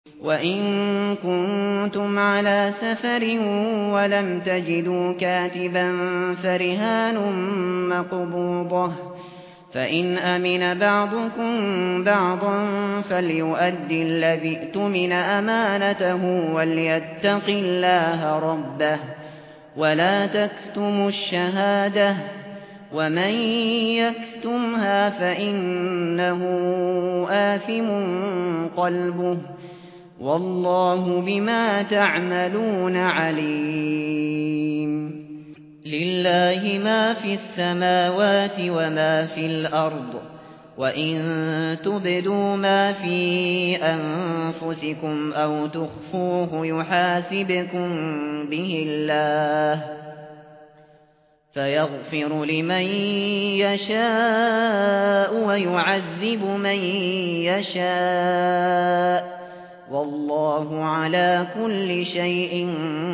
وَإِن كُنتُمْ عَلَى سَفَرٍ وَلَمْ تَجِدُوا كَاتِبًا فَرِهَانٌ مَّقْبُوضَةٌ فَإِنْ أَمِنَ بَعْضُكُم بَعْضًا فَلْيُؤَدِّ الَّذِي اؤْتُمِنَ أَمَانَتَهُ وَلْيَتَّقِ اللَّهَ رَبَّهُ وَلَا تَكْتُمُوا الشَّهَادَةَ وَمَن يَكْتُمْهَا فَإِنَّهُ آثِمٌ قَلْبُهُ وَاللَّهُ بِمَا تَعْمَلُونَ عَلِيمٌ لِلَّهِ مَا فِي السَّمَاوَاتِ وَمَا فِي الْأَرْضِ وَإِن تُبْدُوا مَا فِي أَنفُسِكُمْ أَوْ تُخْفُوهُ يُحَاسِبْكُم بِهِ اللَّهُ فَيَغْفِرُ لِمَن يَشَاءُ وَيُعَذِّبُ مَن يَشَاءُ وَاللَّهُ عَلَى كُلِّ شَيْءٍ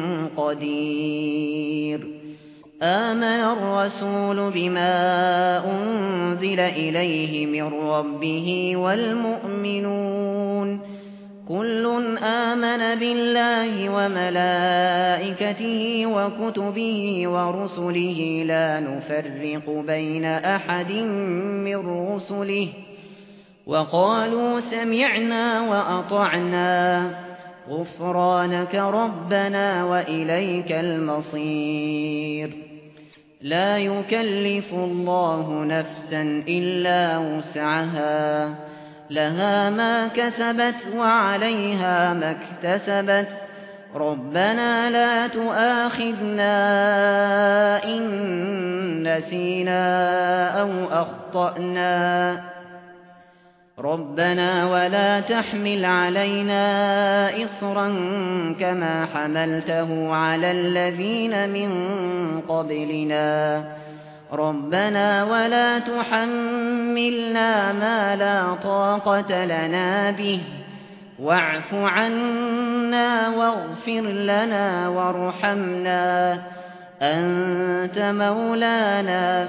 قَدِيرٌ آمَنَ الرَّسُولُ بِمَا أُنزِلَ إِلَيْهِ مِن رَّبِّهِ وَالْمُؤْمِنُونَ كُلٌّ آمَنَ بِاللَّهِ وَمَلَائِكَتِهِ وَكُتُبِهِ وَرُسُلِهِ لَا نُفَرِّقُ بَيْنَ أَحَدٍ مِّن رُّسُلِهِ وَقَالُوا سَمِعْنَا وَأَطَعْنَا غُفْرَانَكَ رَبَّنَا وَإِلَيْكَ الْمَصِيرُ لَا يُكَلِّفُ اللَّهُ نَفْسًا إِلَّا وُسْعَهَا لَهَا مَا كَسَبَتْ وَعَلَيْهَا مَا اكْتَسَبَتْ رَبَّنَا لَا تُؤَاخِذْنَا إِن نَّسِينَا أَوْ أَخْطَأْنَا رَبَّنَا وَلَا تَحْمِلْ عَلَيْنَا إِصْرًا كَمَا حَمَلْتَهُ عَلَى الَّذِينَ مِن قَبْلِنَا رَبَّنَا وَلَا تُحَمِّلْنَا مَا لَا طَاقَةَ لَنَا بِهِ وَاعْفُ عَنَّا وَاغْفِرْ لَنَا وَارْحَمْنَا أَنْتَ مَوْلَانَا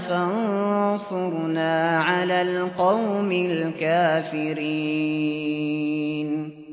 فَانصُرْنَا عَلَى الْقَوْمِ الْكَافِرِينَ